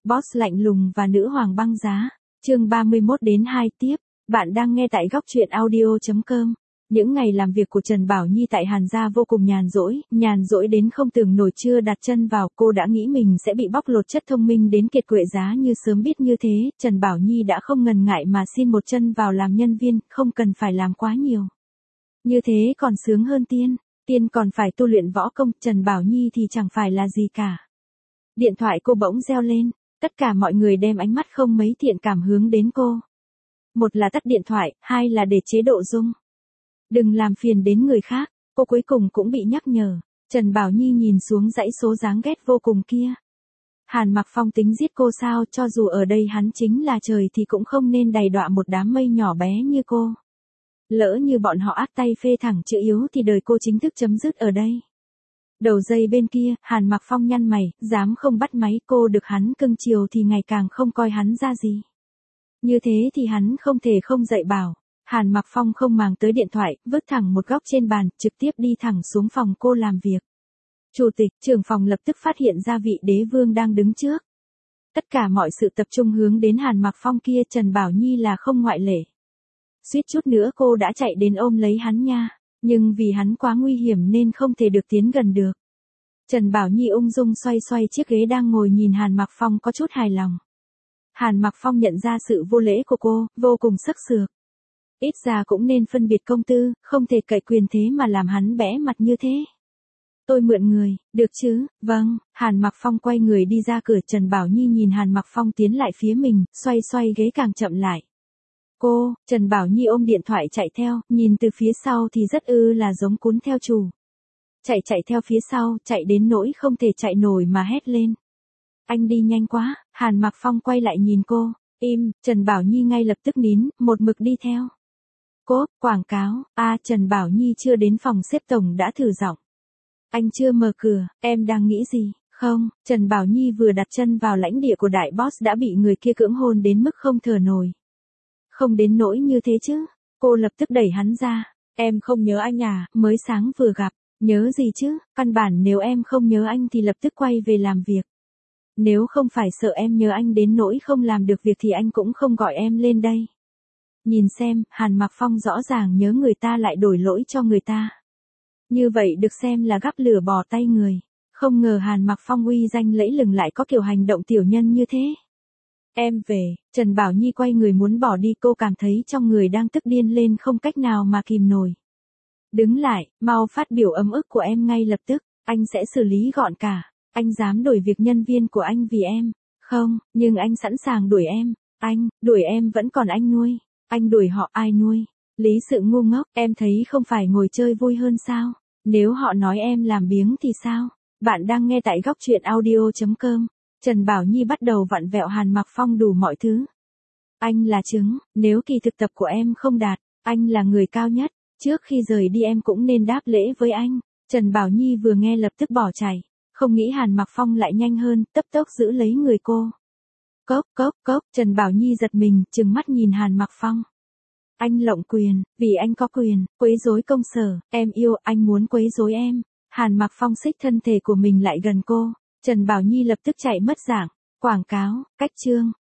Boss lạnh lùng và nữ hoàng băng giá. Chương 31 đến 2 tiếp. Bạn đang nghe tại góc truyện audio.com. Những ngày làm việc của Trần Bảo Nhi tại Hàn Gia vô cùng nhàn rỗi đến không tưởng nổi. Chưa đặt chân vào, cô đã nghĩ mình sẽ bị bóc lột chất thông minh đến kiệt quệ giá. Như sớm biết như thế, Trần Bảo Nhi đã không ngần ngại mà xin một chân vào làm nhân viên, không cần phải làm quá nhiều. Như thế còn sướng hơn tiên. Tiên còn phải tu luyện võ công, Trần Bảo Nhi thì chẳng phải là gì cả. Điện thoại cô bỗng reo lên, tất cả mọi người đem ánh mắt không mấy thiện cảm hướng đến cô. Một là tắt điện thoại, hai là để chế độ rung. Đừng làm phiền đến người khác, cô cuối cùng cũng bị nhắc nhở. Trần Bảo Nhi nhìn xuống dãy số dáng ghét vô cùng kia. Hàn Mặc Phong tính giết cô sao, cho dù ở đây hắn chính là trời thì cũng không nên đầy đọa một đám mây nhỏ bé như cô. Lỡ như bọn họ áp tay phê thẳng chữ yếu thì đời cô chính thức chấm dứt ở đây. Đầu dây bên kia, Hàn Mặc Phong nhăn mày, dám không bắt máy. Cô được hắn cưng chiều thì ngày càng không coi hắn ra gì. Như thế thì hắn không thể không dạy bảo. Hàn Mặc Phong không màng tới điện thoại, vứt thẳng một góc trên bàn, trực tiếp đi thẳng xuống phòng cô làm việc. Chủ tịch, trưởng phòng lập tức phát hiện ra vị đế vương đang đứng trước. Tất cả mọi sự tập trung hướng đến Hàn Mặc Phong kia, Trần Bảo Nhi là không ngoại lệ. Suýt chút nữa cô đã chạy đến ôm lấy hắn nha, nhưng vì hắn quá nguy hiểm nên không thể được tiến gần được. Trần Bảo Nhi ung dung xoay chiếc ghế đang ngồi, nhìn Hàn Mặc Phong có chút hài lòng. Hàn Mặc Phong nhận ra sự vô lễ của cô, vô cùng sắc sược. Ít ra cũng nên phân biệt công tư, không thể cậy quyền thế mà làm hắn bẽ mặt như thế. Tôi mượn người, được chứ? Vâng. Hàn Mặc Phong quay người đi ra cửa. Trần Bảo Nhi nhìn Hàn Mặc Phong tiến lại phía mình, xoay ghế càng chậm lại. Cô, Trần Bảo Nhi ôm điện thoại chạy theo, nhìn từ phía sau thì rất là giống cuốn theo chủ. Chạy theo phía sau, chạy đến nỗi không thể chạy nổi mà hét lên. Anh đi nhanh quá. Hàn Mặc Phong quay lại nhìn cô. Im. Trần Bảo Nhi ngay lập tức nín, một mực đi theo. Cốp, quảng cáo. Trần Bảo Nhi chưa đến phòng xếp tổng đã thử giọng. Anh chưa mở cửa, em đang nghĩ gì? Không. Trần Bảo Nhi vừa đặt chân vào lãnh địa của đại boss đã bị người kia cưỡng hôn đến mức không thở nổi. Không đến nỗi như thế chứ. Cô lập tức đẩy hắn ra. Em không nhớ anh à, mới sáng vừa gặp. Nhớ gì chứ, căn bản nếu em không nhớ anh thì lập tức quay về làm việc. Nếu không phải sợ em nhớ anh đến nỗi không làm được việc thì anh cũng không gọi em lên đây. Nhìn xem, Hàn Mặc Phong rõ ràng nhớ người ta lại đổi lỗi cho người ta. Như vậy được xem là gắp lửa bỏ tay người. Không ngờ Hàn Mặc Phong uy danh lẫy lừng lại có kiểu hành động tiểu nhân như thế. Em về. Trần Bảo Nhi quay người muốn bỏ đi, cô cảm thấy trong người đang tức điên lên không cách nào mà kìm nổi. Đứng lại, mau phát biểu ấm ức của em ngay lập tức, anh sẽ xử lý gọn cả. Anh dám đuổi việc nhân viên của anh vì em. Không, nhưng anh sẵn sàng đuổi em. Anh, đuổi em vẫn còn anh nuôi. Anh đuổi họ ai nuôi? Lý Sự ngu ngốc, em thấy không phải ngồi chơi vui hơn sao? Nếu họ nói em làm biếng thì sao? Bạn đang nghe tại góc truyện audio.com. Trần Bảo Nhi bắt đầu vặn vẹo Hàn Mặc Phong đủ mọi thứ. Anh là trứng, nếu kỳ thực tập của em không đạt, anh là người cao nhất. Trước khi rời đi em cũng nên đáp lễ với anh. Trần Bảo Nhi vừa nghe lập tức bỏ chạy. Không nghĩ Hàn Mặc Phong lại nhanh hơn, tấp tốc giữ lấy người cô. Cốc, Trần Bảo Nhi giật mình, trừng mắt nhìn Hàn Mặc Phong. Anh lộng quyền, vì anh có quyền, quấy rối công sở, em yêu, anh muốn quấy rối em. Hàn Mặc Phong xích thân thể của mình lại gần cô. Trần Bảo Nhi lập tức chạy mất dạng. Quảng cáo, cách chương,